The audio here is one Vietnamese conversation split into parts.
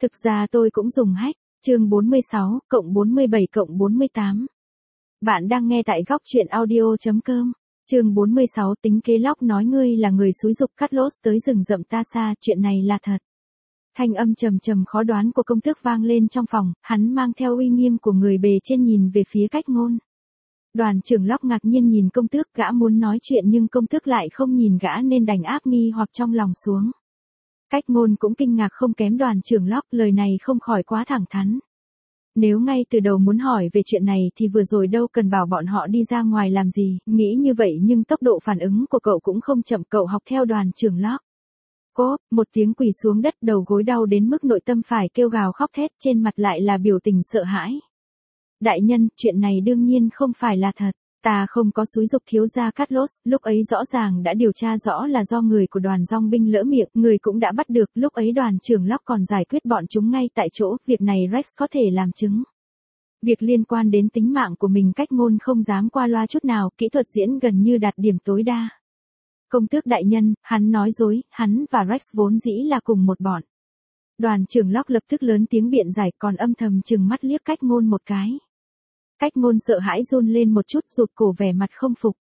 Thực ra tôi cũng dùng hack. Chương 46, cộng 47 cộng 48. Bạn đang nghe tại góc truyện audio.com. Chương 46 tính kế lóc nói ngươi là người xúi giục Carlos tới rừng rậm ta xa, chuyện này là thật. Thanh âm trầm trầm khó đoán của công tước vang lên trong phòng, hắn mang theo uy nghiêm của người bề trên nhìn về phía Cách Ngôn. Đoàn trưởng Lóc ngạc nhiên nhìn công tước, gã muốn nói chuyện nhưng công tước lại không nhìn gã nên đành áp nghi hoặc trong lòng xuống. Cách Ngôn cũng kinh ngạc không kém đoàn trưởng Lóc, lời này không khỏi quá thẳng thắn. Nếu ngay từ đầu muốn hỏi về chuyện này thì vừa rồi đâu cần bảo bọn họ đi ra ngoài làm gì, nghĩ như vậy nhưng tốc độ phản ứng của cậu cũng không chậm, cậu học theo đoàn trưởng Lóc. Cốp, một tiếng quỳ xuống đất, đầu gối đau đến mức nội tâm phải kêu gào khóc thét, trên mặt lại là biểu tình sợ hãi. Đại nhân, chuyện này đương nhiên không phải là thật. Ta không có xúi giục thiếu gia Carlos, lúc ấy rõ ràng đã điều tra rõ là do người của đoàn dong binh lỡ miệng, người cũng đã bắt được, lúc ấy đoàn trưởng Lóc còn giải quyết bọn chúng ngay tại chỗ, việc này Rex có thể làm chứng. Việc liên quan đến tính mạng của mình Cách Ngôn không dám qua loa chút nào, kỹ thuật diễn gần như đạt điểm tối đa. Công tước đại nhân, hắn nói dối, hắn và Rex vốn dĩ là cùng một bọn. Đoàn trưởng Lóc lập tức lớn tiếng biện giải, còn âm thầm trừng mắt liếc Cách Ngôn một cái. Cách Ngôn sợ hãi run lên một chút, rụt cổ vẻ mặt không phục.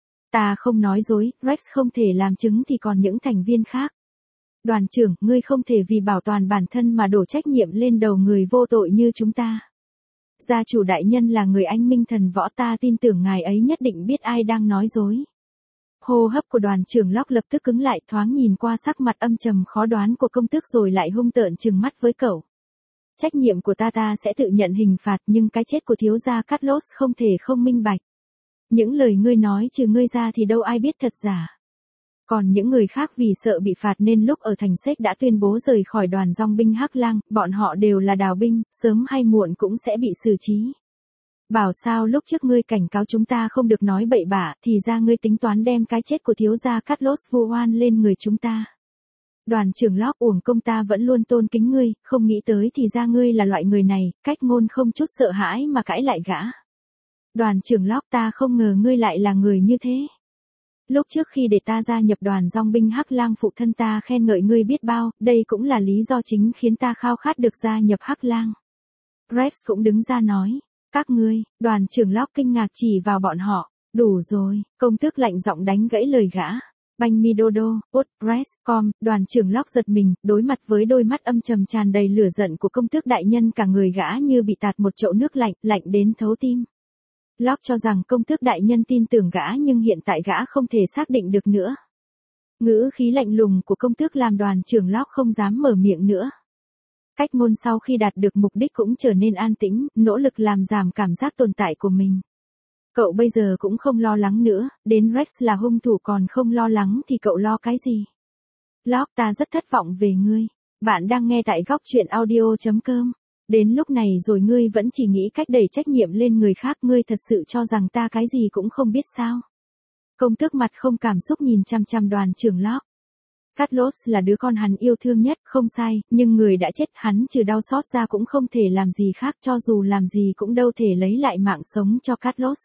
Ta không nói dối, Rex không thể làm chứng thì còn những thành viên khác. Đoàn trưởng, ngươi không thể vì bảo toàn bản thân mà đổ trách nhiệm lên đầu người vô tội như chúng ta. Gia chủ đại nhân là người anh minh thần võ, ta tin tưởng ngài ấy nhất định biết ai đang nói dối. Hô hấp của đoàn trưởng Lóc lập tức cứng lại, thoáng nhìn qua sắc mặt âm trầm khó đoán của công tước rồi lại hung tợn trừng mắt với cậu. Trách nhiệm của ta sẽ tự nhận hình phạt, nhưng cái chết của thiếu gia Carlos không thể không minh bạch. Những lời ngươi nói trừ ngươi ra thì đâu ai biết thật giả. Còn những người khác vì sợ bị phạt nên lúc ở thành Séc đã tuyên bố rời khỏi đoàn dong binh Hắc Lang, bọn họ đều là đào binh, sớm hay muộn cũng sẽ bị xử trí. Bảo sao lúc trước ngươi cảnh cáo chúng ta không được nói bậy bạ, thì ra ngươi tính toán đem cái chết của thiếu gia Carlos vu oan lên người chúng ta. Đoàn trưởng Lóc, uổng công ta vẫn luôn tôn kính ngươi, không nghĩ tới thì ra ngươi là loại người này. Cách Ngôn không chút sợ hãi mà cãi lại gã. Đoàn trưởng Lóc, ta không ngờ ngươi lại là người như thế. Lúc trước khi để ta gia nhập đoàn dong binh Hắc Lang, phụ thân ta khen ngợi ngươi biết bao, đây cũng là lý do chính khiến ta khao khát được gia nhập Hắc Lang. Rex cũng đứng ra nói, các ngươi. Đoàn trưởng Lóc kinh ngạc chỉ vào bọn họ. Đủ rồi, công tước lạnh giọng đánh gãy lời gã. Banh mi đô đô, ốt, press, com, đoàn trưởng Lóc giật mình, đối mặt với đôi mắt âm trầm tràn đầy lửa giận của công tước đại nhân, cả người gã như bị tạt một chậu nước lạnh, lạnh đến thấu tim. Lóc cho rằng công tước đại nhân tin tưởng gã nhưng hiện tại gã không thể xác định được nữa. Ngữ khí lạnh lùng của công tước làm đoàn trưởng Lóc không dám mở miệng nữa. Cách Ngôn sau khi đạt được mục đích cũng trở nên an tĩnh, nỗ lực làm giảm cảm giác tồn tại của mình. Cậu bây giờ cũng không lo lắng nữa, đến Rex là hung thủ còn không lo lắng thì cậu lo cái gì? Lóc, ta rất thất vọng về ngươi. Bạn đang nghe tại góc truyện audio.com. Đến lúc này rồi ngươi vẫn chỉ nghĩ cách đẩy trách nhiệm lên người khác, ngươi thật sự cho rằng ta cái gì cũng không biết sao? Công tước mặt không cảm xúc nhìn chăm chăm đoàn trưởng Lóc. Carlos là đứa con hắn yêu thương nhất, không sai, nhưng người đã chết, hắn trừ đau xót ra cũng không thể làm gì khác, cho dù làm gì cũng đâu thể lấy lại mạng sống cho Carlos.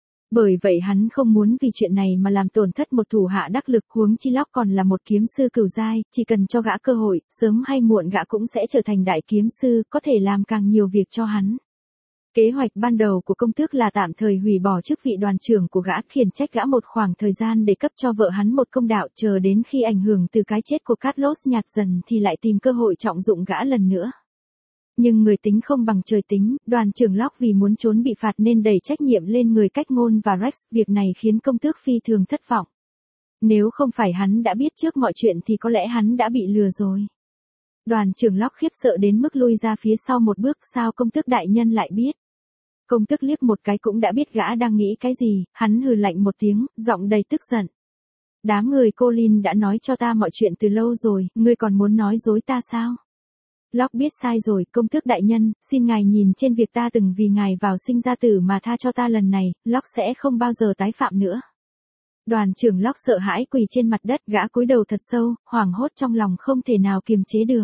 Bởi vậy hắn không muốn vì chuyện này mà làm tổn thất một thủ hạ đắc lực, huống chi Lóc còn là một kiếm sư cửu giai, chỉ cần cho gã cơ hội, sớm hay muộn gã cũng sẽ trở thành đại kiếm sư, có thể làm càng nhiều việc cho hắn. Kế hoạch ban đầu của công tước là tạm thời hủy bỏ chức vị đoàn trưởng của gã, khiển trách gã một khoảng thời gian để cấp cho vợ hắn một công đạo, chờ đến khi ảnh hưởng từ cái chết của Carlos nhạt dần thì lại tìm cơ hội trọng dụng gã lần nữa. Nhưng người tính không bằng trời tính, đoàn trưởng Lóc vì muốn trốn bị phạt nên đẩy trách nhiệm lên người Cách Ngôn và Rex, việc này khiến công tước phi thường thất vọng. Nếu không phải hắn đã biết trước mọi chuyện thì có lẽ hắn đã bị lừa rồi. Đoàn trưởng Lóc khiếp sợ đến mức lui ra phía sau một bước, sao công tước đại nhân lại biết? Công tước liếc một cái cũng đã biết gã đang nghĩ cái gì, hắn hừ lạnh một tiếng, giọng đầy tức giận. Đám người Colin đã nói cho ta mọi chuyện từ lâu rồi, ngươi còn muốn nói dối ta sao? Lóc biết sai rồi, công tước đại nhân, xin ngài nhìn trên việc ta từng vì ngài vào sinh ra tử mà tha cho ta lần này, Lóc sẽ không bao giờ tái phạm nữa. Đoàn trưởng Lóc sợ hãi quỳ trên mặt đất, gã cúi đầu thật sâu, hoảng hốt trong lòng không thể nào kiềm chế được.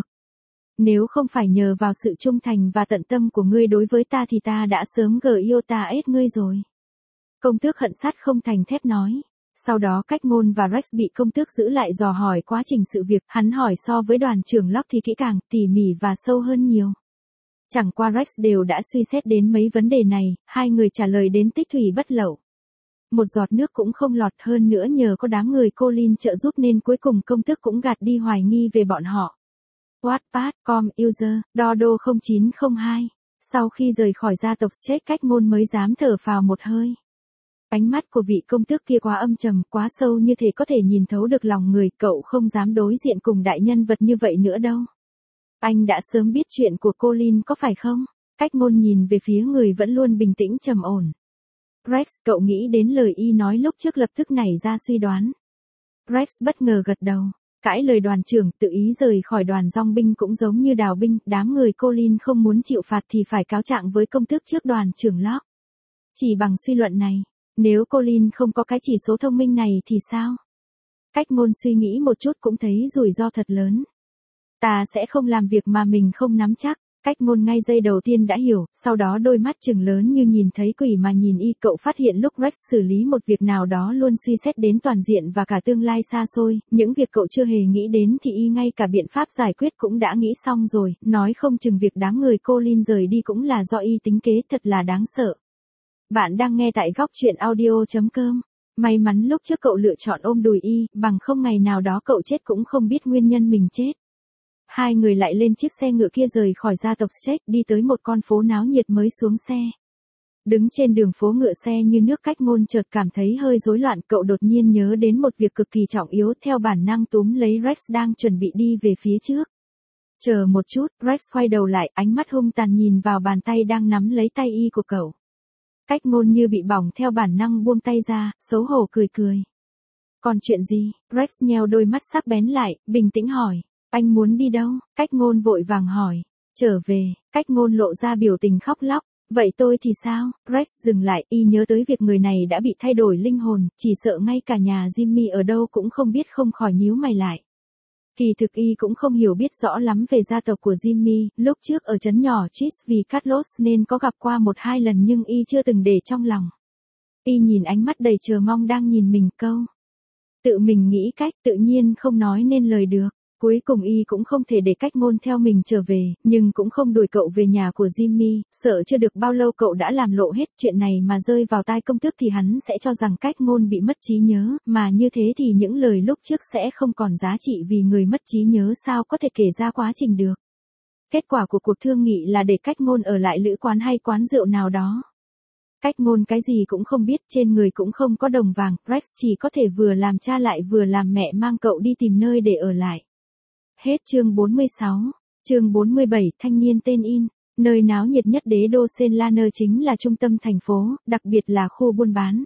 Nếu không phải nhờ vào sự trung thành và tận tâm của ngươi đối với ta thì ta đã sớm gờ yêu ta ết ngươi rồi. Công tước hận sắt không thành thép nói. Sau đó Cách Ngôn và Rex bị công tước giữ lại dò hỏi quá trình sự việc, hắn hỏi so với đoàn trưởng Locke thì kỹ càng, tỉ mỉ và sâu hơn nhiều. Chẳng qua Rex đều đã suy xét đến mấy vấn đề này, hai người trả lời đến tích thủy bất lậu. Một giọt nước cũng không lọt, hơn nữa nhờ có đám người Colin trợ giúp nên cuối cùng công tước cũng gạt đi hoài nghi về bọn họ. Wattpad.com user, Dodo 0902. Sau khi rời khỏi gia tộc Straight, Cách Ngôn mới dám thở phào một hơi. Ánh mắt của vị công tước kia quá âm trầm, quá sâu như thể có thể nhìn thấu được lòng người, cậu không dám đối diện cùng đại nhân vật như vậy nữa đâu. Anh đã sớm biết chuyện của Colin có phải không? Cách Ngôn nhìn về phía người vẫn luôn bình tĩnh trầm ổn. Rex, cậu nghĩ đến lời y nói lúc trước lập tức nảy ra suy đoán. Rex bất ngờ gật đầu. Cãi lời đoàn trưởng, tự ý rời khỏi đoàn dong binh cũng giống như đào binh, đám người Colin không muốn chịu phạt thì phải cáo trạng với công tước trước đoàn trưởng Locke. Chỉ bằng suy luận này, nếu Colin không có cái chỉ số thông minh này thì sao? Cách Ngôn suy nghĩ một chút cũng thấy rủi ro thật lớn. Ta sẽ không làm việc mà mình không nắm chắc. Cách Ngôn ngay giây đầu tiên đã hiểu, sau đó đôi mắt trừng lớn như nhìn thấy quỷ mà nhìn y. Cậu phát hiện lúc Rex xử lý một việc nào đó luôn suy xét đến toàn diện và cả tương lai xa xôi, những việc cậu chưa hề nghĩ đến thì y ngay cả biện pháp giải quyết cũng đã nghĩ xong rồi, nói không chừng việc đám người Colin rời đi cũng là do y tính kế, thật là đáng sợ. Bạn đang nghe tại góc truyện audio.com. May mắn lúc trước cậu lựa chọn ôm đùi y, bằng không ngày nào đó cậu chết cũng không biết nguyên nhân mình chết. Hai người lại lên chiếc xe ngựa kia rời khỏi gia tộc Straight, đi tới một con phố náo nhiệt mới xuống xe. Đứng trên đường phố ngựa xe như nước, Cách Ngôn chợt cảm thấy hơi rối loạn, cậu đột nhiên nhớ đến một việc cực kỳ trọng yếu, theo bản năng túm lấy Rex đang chuẩn bị đi về phía trước. Chờ một chút, Rex quay đầu lại, ánh mắt hung tàn nhìn vào bàn tay đang nắm lấy tay y của cậu. Cách Ngôn như bị bỏng theo bản năng buông tay ra, xấu hổ cười cười. Còn chuyện gì? Rex nheo đôi mắt sắc bén lại, bình tĩnh hỏi. Anh muốn đi đâu? Cách Ngôn vội vàng hỏi. Trở về. Cách Ngôn lộ ra biểu tình khóc lóc. Vậy tôi thì sao? Rex dừng lại, y nhớ tới việc người này đã bị thay đổi linh hồn, chỉ sợ ngay cả nhà Jimmy ở đâu cũng không biết, không khỏi nhíu mày lại. Kỳ thực y cũng không hiểu biết rõ lắm về gia tộc của Jimmy, lúc trước ở trấn nhỏ Chis vì Carlos nên có gặp qua 1-2 lần nhưng y chưa từng để trong lòng. Y nhìn ánh mắt đầy chờ mong đang nhìn mình, câu. Tự mình nghĩ cách, tự nhiên không nói nên lời được. Cuối cùng y cũng không thể để Cách Ngôn theo mình trở về, nhưng cũng không đuổi cậu về nhà của Jimmy, sợ chưa được bao lâu cậu đã làm lộ hết chuyện này mà rơi vào tai công tước thì hắn sẽ cho rằng Cách Ngôn bị mất trí nhớ, mà như thế thì những lời lúc trước sẽ không còn giá trị vì người mất trí nhớ sao có thể kể ra quá trình được. Kết quả của cuộc thương nghị là để Cách Ngôn ở lại lữ quán hay quán rượu nào đó. Cách Ngôn cái gì cũng không biết, trên người cũng không có đồng vàng, Rex chỉ có thể vừa làm cha lại vừa làm mẹ mang cậu đi tìm nơi để ở lại. Hết chương 46. Chương 47, thanh niên tên In. Nơi náo nhiệt nhất đế đô Senlaner chính là trung tâm thành phố, đặc biệt là khu buôn bán.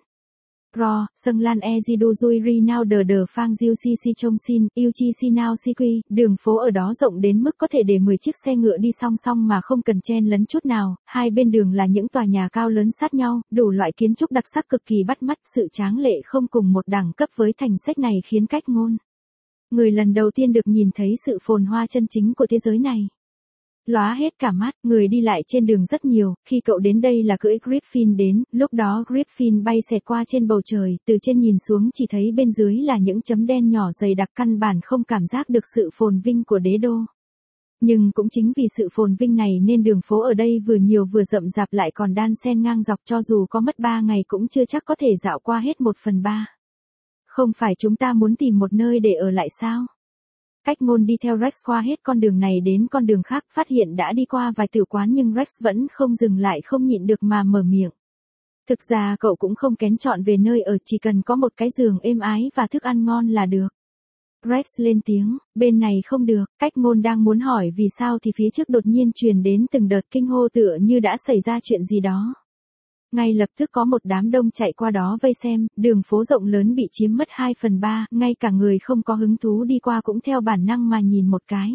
Ro, Sâng Lan Ezidu Dui Rinao Đờ Phang Diu Si Si Trông Xin, Yêu Chi Si Nao Si Quy, đường phố ở đó rộng đến mức có thể để 10 chiếc xe ngựa đi song song mà không cần chen lấn chút nào, hai bên đường là những tòa nhà cao lớn sát nhau, đủ loại kiến trúc đặc sắc cực kỳ bắt mắt, sự tráng lệ không cùng một đẳng cấp với thành sách này khiến Cách Ngôn. Người lần đầu tiên được nhìn thấy sự phồn hoa chân chính của thế giới này. Lóa hết cả mắt, người đi lại trên đường rất nhiều, khi cậu đến đây là cưỡi Griffin đến, lúc đó Griffin bay xẹt qua trên bầu trời, từ trên nhìn xuống chỉ thấy bên dưới là những chấm đen nhỏ dày đặc, căn bản không cảm giác được sự phồn vinh của đế đô. Nhưng cũng chính vì sự phồn vinh này nên đường phố ở đây vừa nhiều vừa rậm rạp lại còn đan xen ngang dọc, cho dù có mất 3 ngày cũng chưa chắc có thể dạo qua hết 1/3. Không phải chúng ta muốn tìm một nơi để ở lại sao? Cách Ngôn đi theo Rex qua hết con đường này đến con đường khác, phát hiện đã đi qua vài tử quán nhưng Rex vẫn không dừng lại, không nhịn được mà mở miệng. Thực ra cậu cũng không kén chọn về nơi ở, chỉ cần có một cái giường êm ái và thức ăn ngon là được. Rex lên tiếng, bên này không được. Cách Ngôn đang muốn hỏi vì sao thì phía trước đột nhiên truyền đến từng đợt kinh hô tựa như đã xảy ra chuyện gì đó. Ngay lập tức có một đám đông chạy qua đó vây xem, đường phố rộng lớn bị chiếm mất 2/3, ngay cả người không có hứng thú đi qua cũng theo bản năng mà nhìn một cái.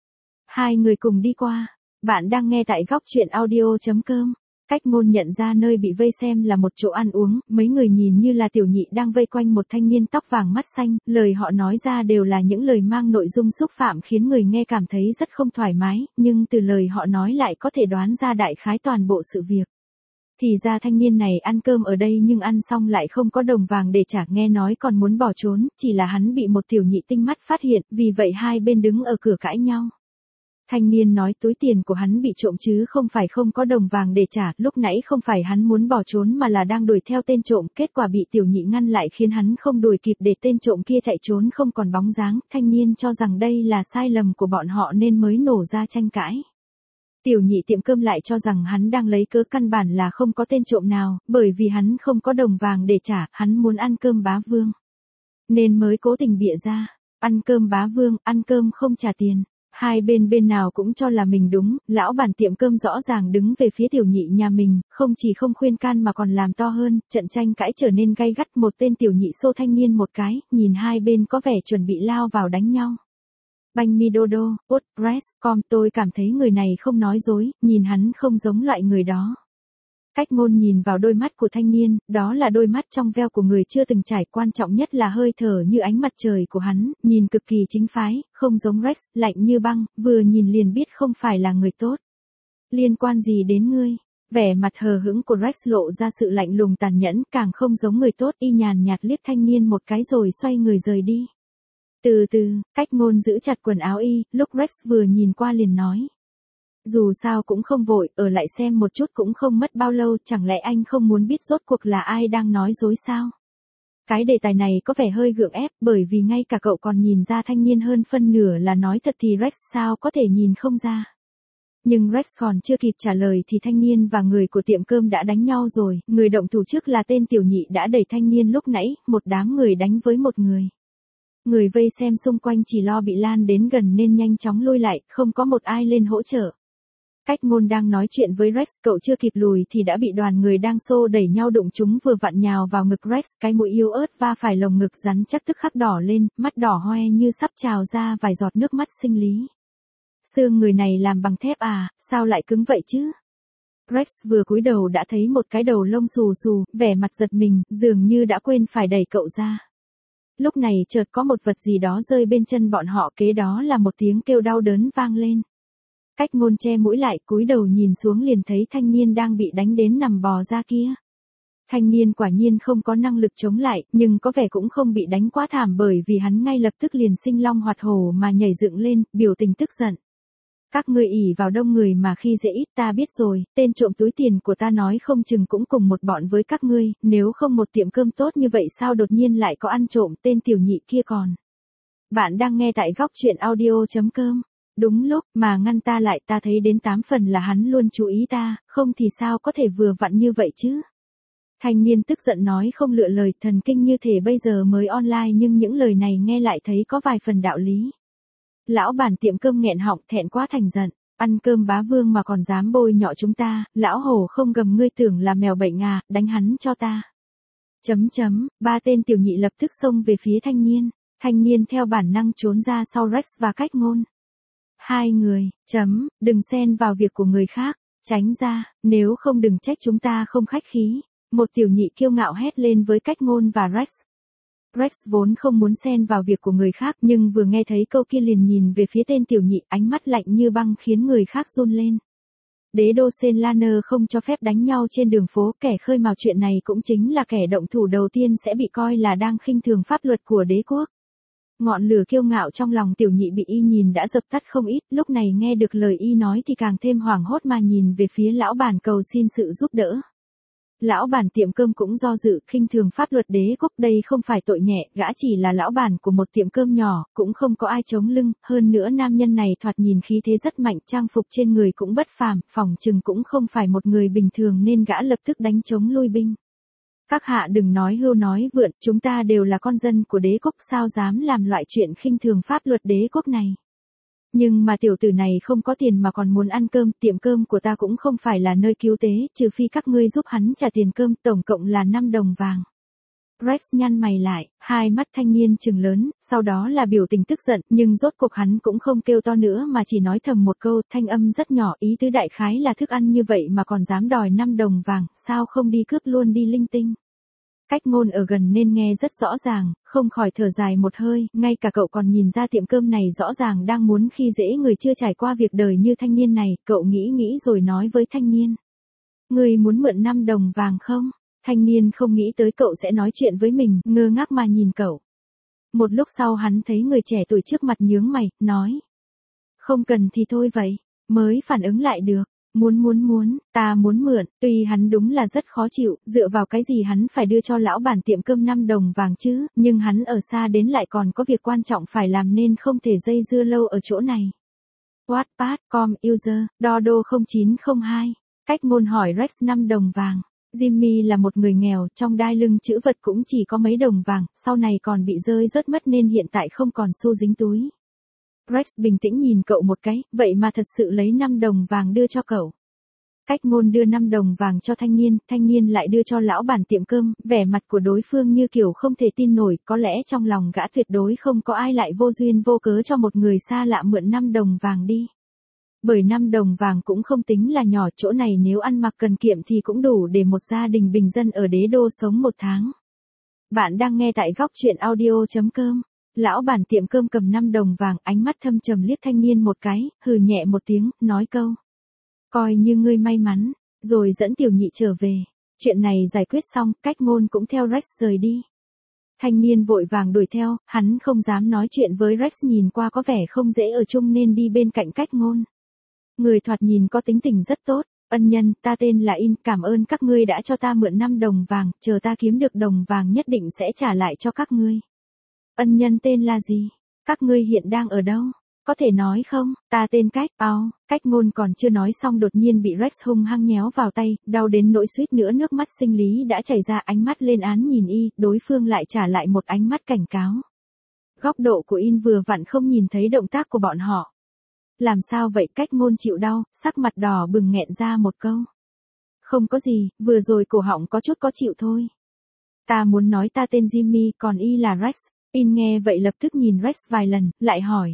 Hai người cùng đi qua. Bạn đang nghe tại góc truyện audio.com. Cách Ngôn nhận ra nơi bị vây xem là một chỗ ăn uống, mấy người nhìn như là tiểu nhị đang vây quanh một thanh niên tóc vàng mắt xanh, lời họ nói ra đều là những lời mang nội dung xúc phạm khiến người nghe cảm thấy rất không thoải mái, nhưng từ lời họ nói lại có thể đoán ra đại khái toàn bộ sự việc. Thì ra thanh niên này ăn cơm ở đây nhưng ăn xong lại không có đồng vàng để trả, nghe nói còn muốn bỏ trốn, chỉ là hắn bị một tiểu nhị tinh mắt phát hiện, vì vậy hai bên đứng ở cửa cãi nhau. Thanh niên nói túi tiền của hắn bị trộm chứ không phải không có đồng vàng để trả, lúc nãy không phải hắn muốn bỏ trốn mà là đang đuổi theo tên trộm, kết quả bị tiểu nhị ngăn lại khiến hắn không đuổi kịp để tên trộm kia chạy trốn không còn bóng dáng. Thanh niên cho rằng đây là sai lầm của bọn họ nên mới nổ ra tranh cãi. Tiểu nhị tiệm cơm lại cho rằng hắn đang lấy cớ căn bản là không có tên trộm nào, bởi vì hắn không có đồng vàng để trả, hắn muốn ăn cơm bá vương. Nên mới cố tình bịa ra, ăn cơm bá vương, ăn cơm không trả tiền. Hai bên nào cũng cho là mình đúng, lão bản tiệm cơm rõ ràng đứng về phía tiểu nhị nhà mình, không chỉ không khuyên can mà còn làm to hơn, trận tranh cãi trở nên gay gắt, một tên tiểu nhị xô thanh niên một cái, nhìn hai bên có vẻ chuẩn bị lao vào đánh nhau. Banh mi đô đô, press.com, tôi cảm thấy người này không nói dối, nhìn hắn không giống loại người đó. Cách ngôn nhìn vào đôi mắt của thanh niên, đó là đôi mắt trong veo của người chưa từng trải, quan trọng nhất là hơi thở như ánh mặt trời của hắn, nhìn cực kỳ chính phái, không giống Rex, lạnh như băng, vừa nhìn liền biết không phải là người tốt. Liên quan gì đến ngươi? Vẻ mặt hờ hững của Rex lộ ra sự lạnh lùng tàn nhẫn, càng không giống người tốt, y nhàn nhạt liếc thanh niên một cái rồi xoay người rời đi. Từ từ, cách ngôn giữ chặt quần áo y, lúc Rex vừa nhìn qua liền nói. Dù sao cũng không vội, ở lại xem một chút cũng không mất bao lâu, chẳng lẽ anh không muốn biết rốt cuộc là ai đang nói dối sao? Cái đề tài này có vẻ hơi gượng ép, bởi vì ngay cả cậu còn nhìn ra thanh niên hơn phân nửa là nói thật thì Rex sao có thể nhìn không ra. Nhưng Rex còn chưa kịp trả lời thì thanh niên và người của tiệm cơm đã đánh nhau rồi, người động thủ trước là tên tiểu nhị đã đẩy thanh niên lúc nãy, một đám người đánh với một người. Người vây xem xung quanh chỉ lo bị lan đến gần nên nhanh chóng lui lại, không có một ai lên hỗ trợ. Cách ngôn đang nói chuyện với Rex, cậu chưa kịp lùi thì đã bị đoàn người đang xô đẩy nhau đụng chúng vừa vặn nhào vào ngực Rex, cái mũi yếu ớt va phải lồng ngực rắn chắc tức khắc đỏ lên, mắt đỏ hoe như sắp trào ra vài giọt nước mắt sinh lý. Xương người này làm bằng thép à, sao lại cứng vậy chứ? Rex vừa cúi đầu đã thấy một cái đầu lông xù xù, vẻ mặt giật mình, dường như đã quên phải đẩy cậu ra. Lúc này chợt có một vật gì đó rơi bên chân bọn họ, kế đó là một tiếng kêu đau đớn vang lên. Cách ngôn che mũi lại, cúi đầu nhìn xuống liền thấy thanh niên đang bị đánh đến nằm bò ra kia. Thanh niên quả nhiên không có năng lực chống lại, nhưng có vẻ cũng không bị đánh quá thảm bởi vì hắn ngay lập tức liền sinh long hoạt hổ mà nhảy dựng lên, biểu tình tức giận. Các ngươi ỷ vào đông người mà khi dễ ít, ta biết rồi, tên trộm túi tiền của ta nói không chừng cũng cùng một bọn với các ngươi, nếu không một tiệm cơm tốt như vậy sao đột nhiên lại có ăn trộm, tên tiểu nhị kia còn. Bạn đang nghe tại góc truyện audio.com. Đúng lúc mà ngăn ta lại, ta thấy đến 8 phần là hắn luôn chú ý ta, không thì sao có thể vừa vặn như vậy chứ. Thanh niên tức giận nói không lựa lời, thần kinh như thể bây giờ mới online nhưng những lời này nghe lại thấy có vài phần đạo lý. Lão bản tiệm cơm nghẹn họng thẹn quá thành giận, ăn cơm bá vương mà còn dám bôi nhọ chúng ta, lão hổ không gầm ngươi tưởng là mèo bệnh à, đánh hắn cho ta. Ba tên tiểu nhị lập tức xông về phía thanh niên theo bản năng trốn ra sau Rex và cách ngôn. Hai người, đừng xen vào việc của người khác, tránh ra, nếu không đừng trách chúng ta không khách khí. Một tiểu nhị kiêu ngạo hét lên với cách ngôn và Rex. Rex vốn không muốn xen vào việc của người khác nhưng vừa nghe thấy câu kia liền nhìn về phía tên tiểu nhị, ánh mắt lạnh như băng khiến người khác run lên. Đế đô Senlaner không cho phép đánh nhau trên đường phố, kẻ khơi mào chuyện này cũng chính là kẻ động thủ đầu tiên sẽ bị coi là đang khinh thường pháp luật của đế quốc. Ngọn lửa kiêu ngạo trong lòng tiểu nhị bị y nhìn đã dập tắt không ít, lúc này nghe được lời y nói thì càng thêm hoảng hốt mà nhìn về phía lão bản cầu xin sự giúp đỡ. Lão bản tiệm cơm cũng do dự, khinh thường pháp luật đế quốc, đây không phải tội nhẹ, gã chỉ là lão bản của một tiệm cơm nhỏ, cũng không có ai chống lưng, hơn nữa nam nhân này thoạt nhìn khí thế rất mạnh, trang phục trên người cũng bất phàm, phỏng chừng cũng không phải một người bình thường nên gã lập tức đánh chống lui binh. Các hạ đừng nói hưu nói vượn, chúng ta đều là con dân của đế quốc, sao dám làm loại chuyện khinh thường pháp luật đế quốc này. Nhưng mà tiểu tử này không có tiền mà còn muốn ăn cơm, tiệm cơm của ta cũng không phải là nơi cứu tế, trừ phi các ngươi giúp hắn trả tiền cơm, tổng cộng là 5 đồng vàng. Rex nhăn mày lại, hai mắt thanh niên trừng lớn, sau đó là biểu tình tức giận, nhưng rốt cuộc hắn cũng không kêu to nữa mà chỉ nói thầm một câu, thanh âm rất nhỏ, ý tứ đại khái là thức ăn như vậy mà còn dám đòi 5 đồng vàng, sao không đi cướp luôn đi linh tinh. Cách ngôn ở gần nên nghe rất rõ ràng, không khỏi thở dài một hơi, ngay cả cậu còn nhìn ra tiệm cơm này rõ ràng đang muốn khi dễ người chưa trải qua việc đời như thanh niên này, cậu nghĩ rồi nói với thanh niên. Ngươi muốn mượn 5 đồng vàng không? Thanh niên không nghĩ tới cậu sẽ nói chuyện với mình, ngơ ngác mà nhìn cậu. Một lúc sau hắn thấy người trẻ tuổi trước mặt nhướng mày, nói. Không cần thì thôi vậy, mới phản ứng lại được. Ta muốn mượn, tuy hắn đúng là rất khó chịu, dựa vào cái gì hắn phải đưa cho lão bản tiệm cơm 5 đồng vàng chứ, nhưng hắn ở xa đến lại còn có việc quan trọng phải làm nên không thể dây dưa lâu ở chỗ này. Wattpad.com user, Dodo 0902, cách ngôn hỏi Rex 5 đồng vàng. Jimmy là một người nghèo, trong đai lưng chữ vật cũng chỉ có mấy đồng vàng, sau này còn bị rơi rớt mất nên hiện tại không còn xu dính túi. Rex bình tĩnh nhìn cậu một cái, vậy mà thật sự lấy 5 đồng vàng đưa cho cậu. Cách ngôn đưa 5 đồng vàng cho thanh niên lại đưa cho lão bản tiệm cơm, vẻ mặt của đối phương như kiểu không thể tin nổi, có lẽ trong lòng gã tuyệt đối không có ai lại vô duyên vô cớ cho một người xa lạ mượn 5 đồng vàng đi. Bởi 5 đồng vàng cũng không tính là nhỏ, chỗ này nếu ăn mặc cần kiệm thì cũng đủ để một gia đình bình dân ở đế đô sống một tháng. Bạn đang nghe tại góc truyện audio.com. Lão bản tiệm cơm cầm 5 đồng vàng, ánh mắt thâm trầm liếc thanh niên một cái, hừ nhẹ một tiếng, nói câu. Coi như ngươi may mắn, rồi dẫn tiểu nhị trở về. Chuyện này giải quyết xong, cách ngôn cũng theo Rex rời đi. Thanh niên vội vàng đuổi theo, hắn không dám nói chuyện với Rex, nhìn qua có vẻ không dễ ở chung nên đi bên cạnh cách ngôn. Người thoạt nhìn có tính tình rất tốt. Ân nhân, ta tên là In, cảm ơn các ngươi đã cho ta mượn 5 đồng vàng, chờ ta kiếm được đồng vàng nhất định sẽ trả lại cho các ngươi. Ân nhân tên là gì? Các ngươi hiện đang ở đâu? Có thể nói không? Ta tên Cách. Cách ngôn còn chưa nói xong đột nhiên bị Rex hung hăng nhéo vào tay, đau đến nỗi suýt nữa nước mắt sinh lý đã chảy ra, ánh mắt lên án nhìn y, đối phương lại trả lại một ánh mắt cảnh cáo. Góc độ của In vừa vặn không nhìn thấy động tác của bọn họ. Làm sao vậy? Cách ngôn chịu đau, sắc mặt đỏ bừng nghẹn ra một câu. Không có gì, vừa rồi cổ họng có chút có chịu thôi. Ta muốn nói ta tên Jimmy, còn y là Rex. In nghe vậy lập tức nhìn Rex vài lần, lại hỏi.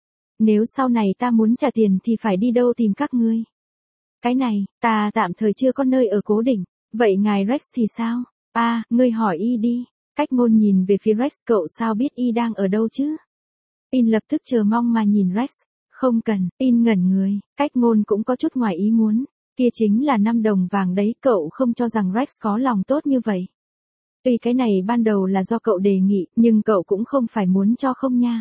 Nếu sau này ta muốn trả tiền thì phải đi đâu tìm các ngươi? Cái này, ta tạm thời chưa có nơi ở cố định. Vậy ngài Rex thì sao? Ngươi hỏi y đi. Cách ngôn nhìn về phía Rex, cậu sao biết y đang ở đâu chứ? In lập tức chờ mong mà nhìn Rex. Không cần, In ngẩn người, cách ngôn cũng có chút ngoài ý muốn. Kia chính là 5 đồng vàng đấy, cậu không cho rằng Rex có lòng tốt như vậy. Tuy cái này ban đầu là do cậu đề nghị, nhưng cậu cũng không phải muốn cho không nha.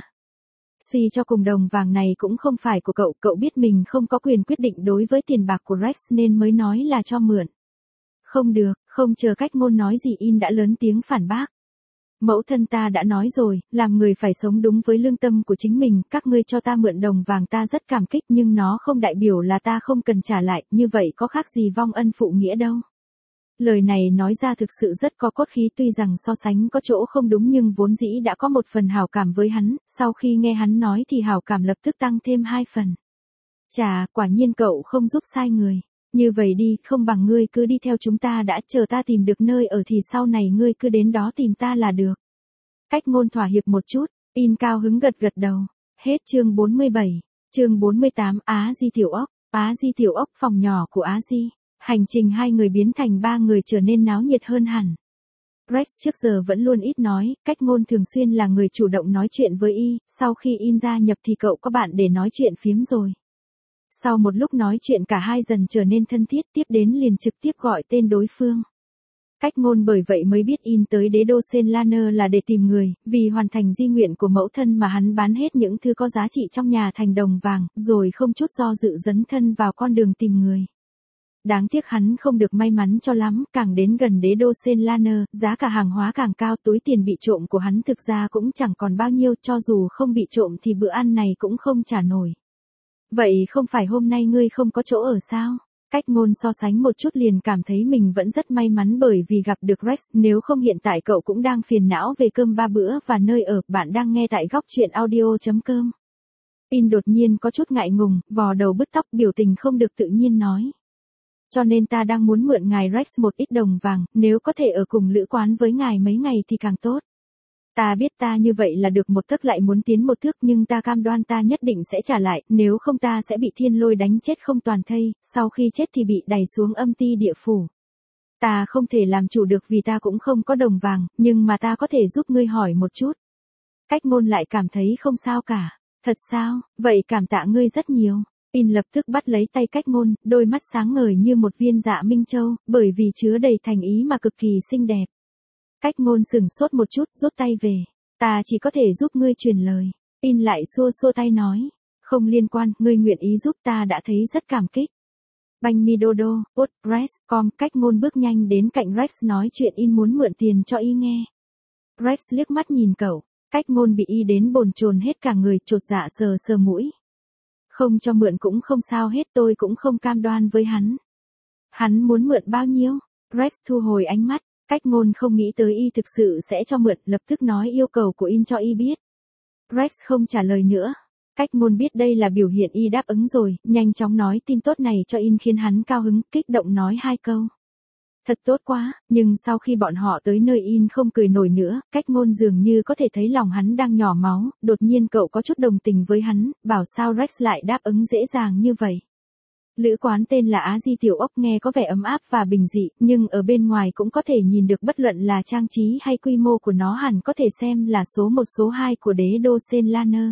Suy cho cùng đồng vàng này cũng không phải của cậu, cậu biết mình không có quyền quyết định đối với tiền bạc của Rex nên mới nói là cho mượn. Không được, không chờ cách ngôn nói gì In đã lớn tiếng phản bác. Mẫu thân ta đã nói rồi, làm người phải sống đúng với lương tâm của chính mình, các ngươi cho ta mượn đồng vàng ta rất cảm kích nhưng nó không đại biểu là ta không cần trả lại, như vậy có khác gì vong ân phụ nghĩa đâu. Lời này nói ra thực sự rất có cốt khí, tuy rằng so sánh có chỗ không đúng nhưng vốn dĩ đã có một phần hảo cảm với hắn, sau khi nghe hắn nói thì hảo cảm lập tức tăng thêm 2 phần. Chà, quả nhiên cậu không giúp sai người. Như vậy đi, không bằng ngươi cứ đi theo chúng ta đã, chờ ta tìm được nơi ở thì sau này ngươi cứ đến đó tìm ta là được. Cách ngôn thỏa hiệp một chút, In cao hứng gật gật đầu. Hết chương 47. Chương 48 Á Di Tiểu Ốc. Á Di Tiểu Ốc, phòng nhỏ của Á Di. Hành trình 2 người biến thành 3 người trở nên náo nhiệt hơn hẳn. Rex trước giờ vẫn luôn ít nói, cách ngôn thường xuyên là người chủ động nói chuyện với y, sau khi In gia nhập thì cậu có bạn để nói chuyện phiếm rồi. Sau một lúc nói chuyện cả hai dần trở nên thân thiết, tiếp đến liền trực tiếp gọi tên đối phương. Cách ngôn bởi vậy mới biết In tới đế đô Sen Laner là để tìm người, vì hoàn thành di nguyện của mẫu thân mà hắn bán hết những thứ có giá trị trong nhà thành đồng vàng, rồi không chút do dự dấn thân vào con đường tìm người. Đáng tiếc hắn không được may mắn cho lắm, càng đến gần đế đô Sen Laner, giá cả hàng hóa càng cao, túi tiền bị trộm của hắn thực ra cũng chẳng còn bao nhiêu, cho dù không bị trộm thì bữa ăn này cũng không trả nổi. Vậy không phải hôm nay ngươi không có chỗ ở sao? Cách ngôn so sánh một chút liền cảm thấy mình vẫn rất may mắn bởi vì gặp được Rex, nếu không hiện tại cậu cũng đang phiền não về cơm 3 bữa và nơi ở. Bạn đang nghe tại góc truyện audio.com. In đột nhiên có chút ngại ngùng, vò đầu bứt tóc, biểu tình không được tự nhiên nói. Cho nên ta đang muốn mượn ngài Rex một ít đồng vàng, nếu có thể ở cùng lữ quán với ngài mấy ngày thì càng tốt. Ta biết ta như vậy là được một tấc lại muốn tiến một thước, nhưng ta cam đoan ta nhất định sẽ trả lại, nếu không ta sẽ bị thiên lôi đánh chết không toàn thây, sau khi chết thì bị đày xuống âm ti địa phủ. Ta không thể làm chủ được vì ta cũng không có đồng vàng, nhưng mà ta có thể giúp ngươi hỏi một chút. Cách ngôn lại cảm thấy không sao cả. Thật sao? Vậy cảm tạ ngươi rất nhiều. In lập tức bắt lấy tay Cách Ngôn, đôi mắt sáng ngời như một viên dạ minh châu, bởi vì chứa đầy thành ý mà cực kỳ xinh đẹp. Cách Ngôn sửng sốt một chút, rút tay về. Ta chỉ có thể giúp ngươi truyền lời. In lại xua xua tay nói. Không liên quan, ngươi nguyện ý giúp ta đã thấy rất cảm kích. Banh mi đô đô, Rex.com. Cách Ngôn bước nhanh đến cạnh Rex nói chuyện In muốn mượn tiền cho Y nghe. Rex liếc mắt nhìn cậu. Cách Ngôn bị Y đến bồn chồn hết cả người, chột dạ sờ sờ mũi. Không cho mượn cũng không sao hết, tôi cũng không cam đoan với hắn. Hắn muốn mượn bao nhiêu? Rex thu hồi ánh mắt. Cách Ngôn không nghĩ tới Y thực sự sẽ cho mượn, lập tức nói yêu cầu của In cho Y biết. Rex không trả lời nữa. Cách Ngôn biết đây là biểu hiện Y đáp ứng rồi, nhanh chóng nói tin tốt này cho In khiến hắn cao hứng, kích động nói 2 câu. Thật tốt quá, nhưng sau khi bọn họ tới nơi In không cười nổi nữa, Cách Ngôn dường như có thể thấy lòng hắn đang nhỏ máu, đột nhiên cậu có chút đồng tình với hắn, bảo sao Rex lại đáp ứng dễ dàng như vậy. Lữ quán tên là Á Di Tiểu Ốc nghe có vẻ ấm áp và bình dị, nhưng ở bên ngoài cũng có thể nhìn được bất luận là trang trí hay quy mô của nó hẳn có thể xem là số 1 số 2 của đế đô Sen Lanner.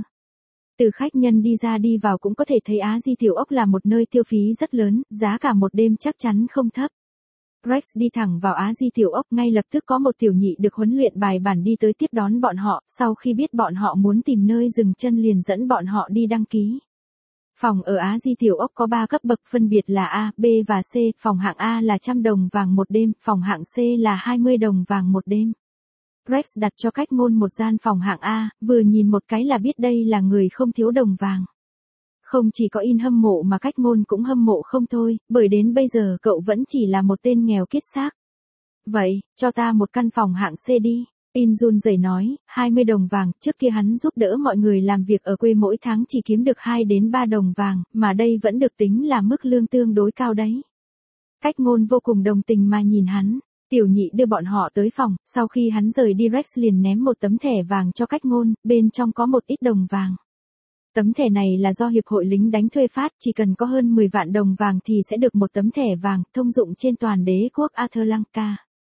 Từ khách nhân đi ra đi vào cũng có thể thấy Á Di Tiểu Ốc là một nơi tiêu phí rất lớn, giá cả một đêm chắc chắn không thấp. Rex đi thẳng vào Á Di Tiểu Ốc, ngay lập tức có một tiểu nhị được huấn luyện bài bản đi tới tiếp đón bọn họ, sau khi biết bọn họ muốn tìm nơi dừng chân liền dẫn bọn họ đi đăng ký. Phòng ở Á Di Tiểu Ốc có 3 cấp bậc phân biệt là A, B và C, phòng hạng A là 100 đồng vàng một đêm, phòng hạng C là 20 đồng vàng một đêm. Rex đặt cho Cách Ngôn một gian phòng hạng A, vừa nhìn một cái là biết đây là người không thiếu đồng vàng. Không chỉ có In hâm mộ mà Cách Ngôn cũng hâm mộ không thôi, bởi đến bây giờ cậu vẫn chỉ là một tên nghèo kiết xác. Vậy, cho ta một căn phòng hạng C đi. In run rẩy nói, 20 đồng vàng, trước kia hắn giúp đỡ mọi người làm việc ở quê mỗi tháng chỉ kiếm được 2 đến 3 đồng vàng, mà đây vẫn được tính là mức lương tương đối cao đấy. Cách Ngôn vô cùng đồng tình mà nhìn hắn. Tiểu nhị đưa bọn họ tới phòng, sau khi hắn rời đi Rex liền ném một tấm thẻ vàng cho Cách Ngôn, bên trong có một ít đồng vàng. Tấm thẻ này là do Hiệp hội lính đánh thuê phát, chỉ cần có hơn 10 vạn đồng vàng thì sẽ được một tấm thẻ vàng, thông dụng trên toàn đế quốc Atlantica.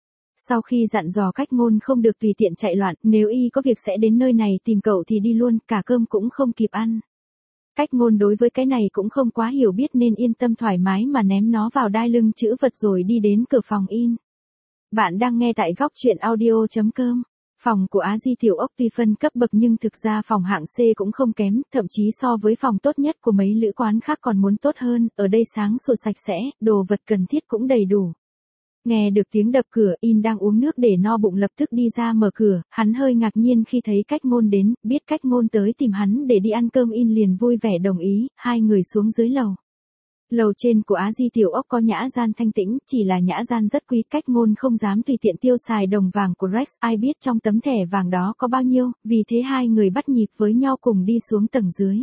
Sau khi dặn dò Cách Ngôn không được tùy tiện chạy loạn, nếu Y có việc sẽ đến nơi này tìm cậu thì đi luôn, cả cơm cũng không kịp ăn. Cách Ngôn đối với cái này cũng không quá hiểu biết nên yên tâm thoải mái mà ném nó vào đai lưng chữ vật rồi đi đến cửa phòng In. Bạn đang nghe tại góc truyện audio.com. Phòng của Á Di Tiểu Ốc tuy phân cấp bậc nhưng thực ra phòng hạng C cũng không kém, thậm chí so với phòng tốt nhất của mấy lữ quán khác còn muốn tốt hơn, ở đây sáng sủa sạch sẽ, đồ vật cần thiết cũng đầy đủ. Nghe được tiếng đập cửa, In đang uống nước để no bụng lập tức đi ra mở cửa, hắn hơi ngạc nhiên khi thấy Cách Ngôn đến, biết Cách Ngôn tới tìm hắn để đi ăn cơm In liền vui vẻ đồng ý, hai người xuống dưới lầu. Lầu trên của Á Di Tiểu Ốc có nhã gian thanh tĩnh, chỉ là nhã gian rất quý, Cách Ngôn không dám tùy tiện tiêu xài đồng vàng của Rex, ai biết trong tấm thẻ vàng đó có bao nhiêu, vì thế hai người bắt nhịp với nhau cùng đi xuống tầng dưới.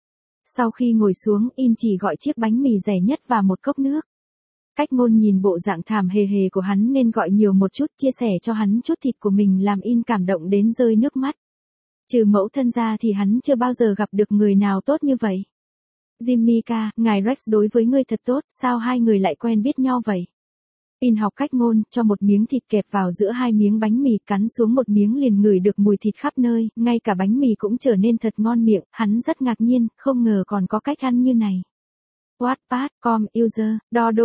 Sau khi ngồi xuống, In chỉ gọi chiếc bánh mì rẻ nhất và một cốc nước. Cách Ngôn nhìn bộ dạng thảm hề hề của hắn nên gọi nhiều một chút, chia sẻ cho hắn chút thịt của mình làm In cảm động đến rơi nước mắt. Trừ mẫu thân ra thì hắn chưa bao giờ gặp được người nào tốt như vậy. Jimmy ca, ngài Rex đối với ngươi thật tốt, sao hai người lại quen biết nhau vậy? In học Cách Ngôn, cho một miếng thịt kẹp vào giữa hai miếng bánh mì, cắn xuống một miếng liền ngửi được mùi thịt khắp nơi, ngay cả bánh mì cũng trở nên thật ngon miệng, hắn rất ngạc nhiên, không ngờ còn có cách ăn như này. Wattpad.com user,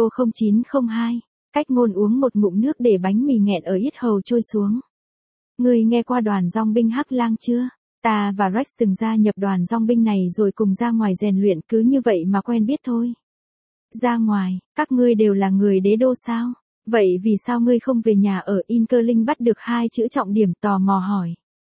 Dodo0902. Cách Ngôn uống một ngụm nước để bánh mì nghẹn ở yết hầu trôi xuống. Ngươi nghe qua đoàn dong binh Hắc Lang chưa? Ta và Rex từng gia nhập đoàn dong binh này rồi cùng ra ngoài rèn luyện, cứ như vậy mà quen biết thôi. Ra ngoài, các ngươi đều là người đế đô sao? Vậy vì sao ngươi không về nhà ở? In Cơ Linh bắt được hai chữ trọng điểm, tò mò hỏi.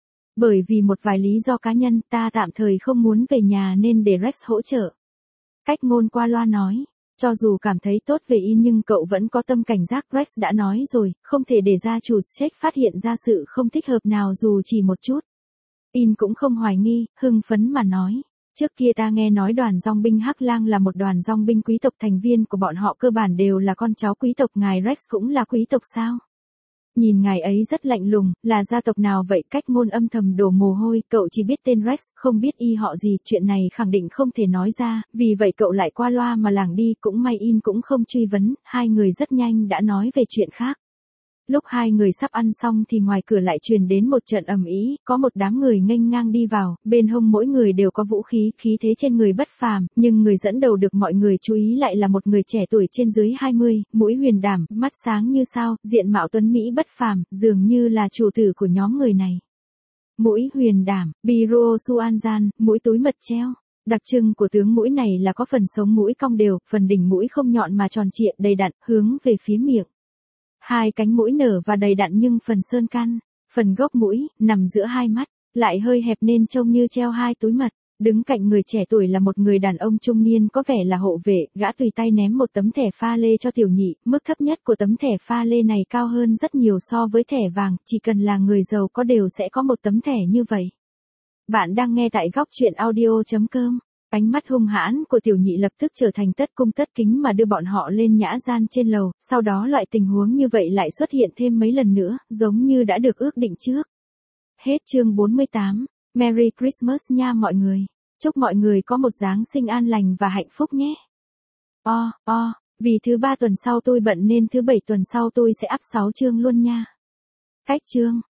Bởi vì một vài lý do cá nhân, ta tạm thời không muốn về nhà nên để Rex hỗ trợ. Cách Ngôn qua loa nói. Cho dù cảm thấy tốt về In nhưng cậu vẫn có tâm cảnh giác, Rex đã nói rồi, không thể để gia chủ Check phát hiện ra sự không thích hợp nào dù chỉ một chút. In cũng không hoài nghi, hưng phấn mà nói. Trước kia ta nghe nói đoàn dong binh Hắc Lang là một đoàn dong binh quý tộc, thành viên của bọn họ cơ bản đều là con cháu quý tộc, ngài Rex cũng là quý tộc sao? Nhìn ngài ấy rất lạnh lùng, là gia tộc nào vậy? Cách Ngôn âm thầm đổ mồ hôi, cậu chỉ biết tên Rex, không biết y họ gì, chuyện này khẳng định không thể nói ra, vì vậy cậu lại qua loa mà lảng đi, cũng may In cũng không truy vấn, hai người rất nhanh đã nói về chuyện khác. Lúc hai người sắp ăn xong thì ngoài cửa lại truyền đến một trận ầm ĩ, có một đám người nghênh ngang đi vào, bên hông mỗi người đều có vũ khí, khí thế trên người bất phàm, nhưng người dẫn đầu được mọi người chú ý lại là một người trẻ tuổi trên dưới 20, mũi huyền đảm, mắt sáng như sao, diện mạo tuấn mỹ bất phàm, dường như là chủ tử của nhóm người này. Mũi huyền đảm, Biro Suanjan, mũi túi mật treo. Đặc trưng của tướng mũi này là có phần sống mũi cong đều, phần đỉnh mũi không nhọn mà tròn trịa đầy đặn, hướng về phía miệng. Hai cánh mũi nở và đầy đặn nhưng phần sơn căn, phần gốc mũi, nằm giữa hai mắt, lại hơi hẹp nên trông như treo hai túi mật. Đứng cạnh người trẻ tuổi là một người đàn ông trung niên có vẻ là hộ vệ, gã tùy tay ném một tấm thẻ pha lê cho tiểu nhị, mức thấp nhất của tấm thẻ pha lê này cao hơn rất nhiều so với thẻ vàng, chỉ cần là người giàu có đều sẽ có một tấm thẻ như vậy. Bạn đang nghe tại góc truyện audio.com. Ánh mắt hung hãn của tiểu nhị lập tức trở thành tất cung tất kính mà đưa bọn họ lên nhã gian trên lầu, sau đó loại tình huống như vậy lại xuất hiện thêm mấy lần nữa, giống như đã được ước định trước. Hết chương 48. Merry Christmas nha mọi người. Chúc mọi người có một Giáng sinh an lành và hạnh phúc nhé. Vì thứ 3 tuần sau tôi bận nên thứ 7 tuần sau tôi sẽ up 6 chương luôn nha. Cách chương